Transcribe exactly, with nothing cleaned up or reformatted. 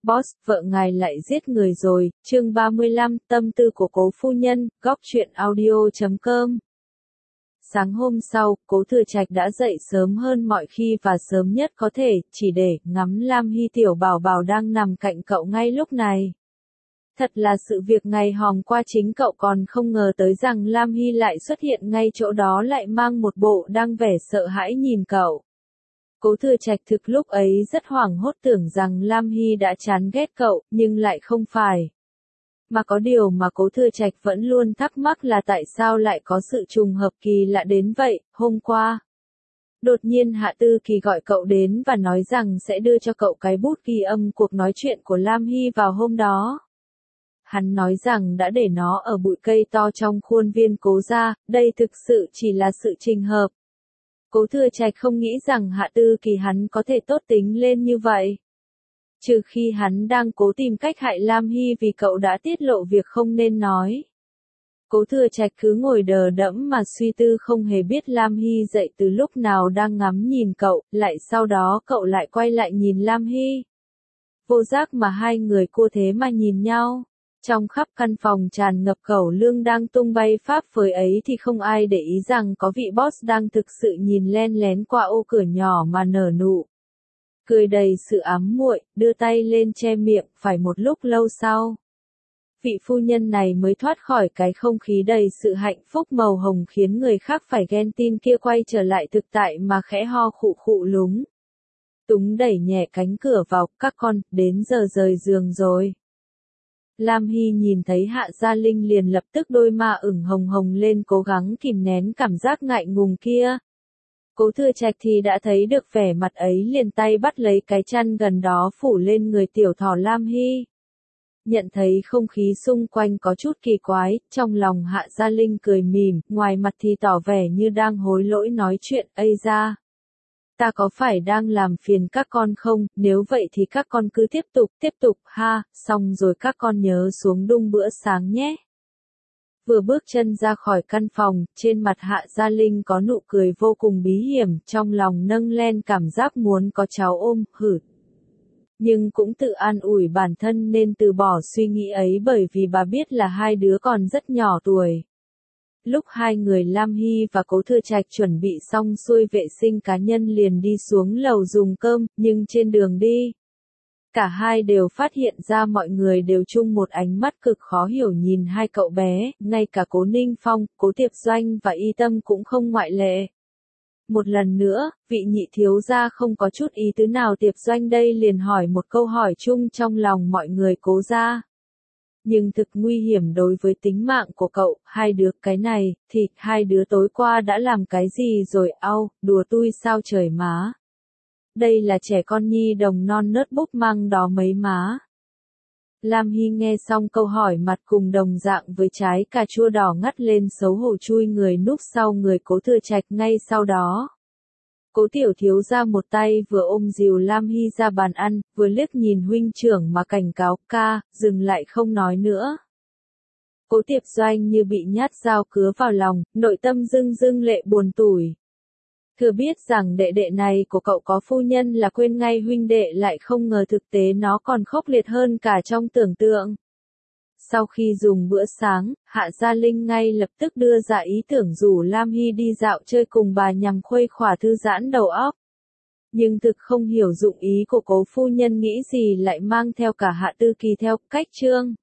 Boss, vợ ngài lại giết người rồi, chương ba mươi lăm, tâm tư của cố phu nhân, góc truyện audio chấm com. Sáng hôm sau, Cố Thừa Trạch đã dậy sớm hơn mọi khi và sớm nhất có thể, chỉ để ngắm Lam Hy tiểu bảo bảo đang nằm cạnh cậu ngay lúc này. Thật là sự việc ngày hòm qua chính cậu còn không ngờ tới rằng Lam Hy lại xuất hiện ngay chỗ đó lại mang một bộ đang vẻ sợ hãi nhìn cậu. Cố Thừa Trạch thực lúc ấy rất hoảng hốt tưởng rằng Lam Hy đã chán ghét cậu, nhưng lại không phải. Mà có điều mà Cố Thừa Trạch vẫn luôn thắc mắc là tại sao lại có sự trùng hợp kỳ lạ đến vậy. Hôm qua, đột nhiên Hạ Tư Kỳ gọi cậu đến và nói rằng sẽ đưa cho cậu cái bút ghi âm cuộc nói chuyện của Lam Hy vào hôm đó. Hắn nói rằng đã để nó ở bụi cây to trong khuôn viên Cố gia, đây thực sự chỉ là sự trùng hợp. Cố Thừa Trạch không nghĩ rằng Hạ Tư Kỳ hắn có thể tốt tính lên như vậy. Trừ khi hắn đang cố tìm cách hại Lam Hy vì cậu đã tiết lộ việc không nên nói. Cố Thừa Trạch cứ ngồi đờ đẫm mà suy tư không hề biết Lam Hy dậy từ lúc nào đang ngắm nhìn cậu, lại sau đó cậu lại quay lại nhìn Lam Hy. Vô giác mà hai người cô thế mà nhìn nhau. Trong khắp căn phòng tràn ngập cẩu lương đang tung bay pháp phới ấy thì không ai để ý rằng có vị boss đang thực sự nhìn len lén qua ô cửa nhỏ mà nở nụ cười đầy sự ám muội, đưa tay lên che miệng, phải một lúc lâu sau. Vị phu nhân này mới thoát khỏi cái không khí đầy sự hạnh phúc màu hồng khiến người khác phải ghen tin kia quay trở lại thực tại mà khẽ ho khụ khụ lúng. Túng đẩy nhẹ cánh cửa vào, các con, đến giờ rời giường rồi. Lam Hy nhìn thấy Hạ Gia Linh liền lập tức đôi má ửng hồng hồng lên cố gắng kìm nén cảm giác ngại ngùng kia. Cố Thừa Trạch thì đã thấy được vẻ mặt ấy liền tay bắt lấy cái chăn gần đó phủ lên người tiểu thỏ Lam Hy. Nhận thấy không khí xung quanh có chút kỳ quái, trong lòng Hạ Gia Linh cười mỉm, ngoài mặt thì tỏ vẻ như đang hối lỗi nói chuyện, ây da. Ta có phải đang làm phiền các con không, nếu vậy thì các con cứ tiếp tục, tiếp tục, ha, xong rồi các con nhớ xuống đun bữa sáng nhé. Vừa bước chân ra khỏi căn phòng, trên mặt Hạ Gia Linh có nụ cười vô cùng bí hiểm, trong lòng nâng lên cảm giác muốn có cháu ôm, hử. Nhưng cũng tự an ủi bản thân nên từ bỏ suy nghĩ ấy bởi vì bà biết là hai đứa còn rất nhỏ tuổi. Lúc hai người Lam Hy và Cố Thừa Trạch chuẩn bị xong xuôi vệ sinh cá nhân liền đi xuống lầu dùng cơm, nhưng trên đường đi, cả hai đều phát hiện ra mọi người đều chung một ánh mắt cực khó hiểu nhìn hai cậu bé, ngay cả Cố Ninh Phong, Cố Tiệp Doanh và Y Tâm cũng không ngoại lệ. Một lần nữa, vị nhị thiếu gia không có chút ý tứ nào Tiệp Doanh đây liền hỏi một câu hỏi chung trong lòng mọi người Cố gia. Nhưng thực nguy hiểm đối với tính mạng của cậu, hai đứa cái này, thì hai đứa tối qua đã làm cái gì rồi, au, đùa tui sao trời má. Đây là trẻ con nhi đồng non nớt búp măng đó mấy má. Lam Hy nghe xong câu hỏi mặt cùng đồng dạng với trái cà chua đỏ ngắt lên xấu hổ chui người núp sau người Cố Thừa Trạch ngay sau đó. Cố tiểu thiếu ra một tay vừa ôm dìu Lam Hy ra bàn ăn, vừa liếc nhìn huynh trưởng mà cảnh cáo, ca, dừng lại không nói nữa. Cố Tiệp Doanh như bị nhát dao cứa vào lòng, nội tâm rưng rưng lệ buồn tủi. Thừa biết rằng đệ đệ này của cậu có phu nhân là quên ngay huynh đệ lại không ngờ thực tế nó còn khốc liệt hơn cả trong tưởng tượng. Sau khi dùng bữa sáng, Hạ Gia Linh ngay lập tức đưa ra ý tưởng rủ Lam Hy đi dạo chơi cùng bà nhằm khuây khỏa thư giãn đầu óc. Nhưng thực không hiểu dụng ý của cố phu nhân nghĩ gì lại mang theo cả Hạ Tư Kỳ theo cách trương.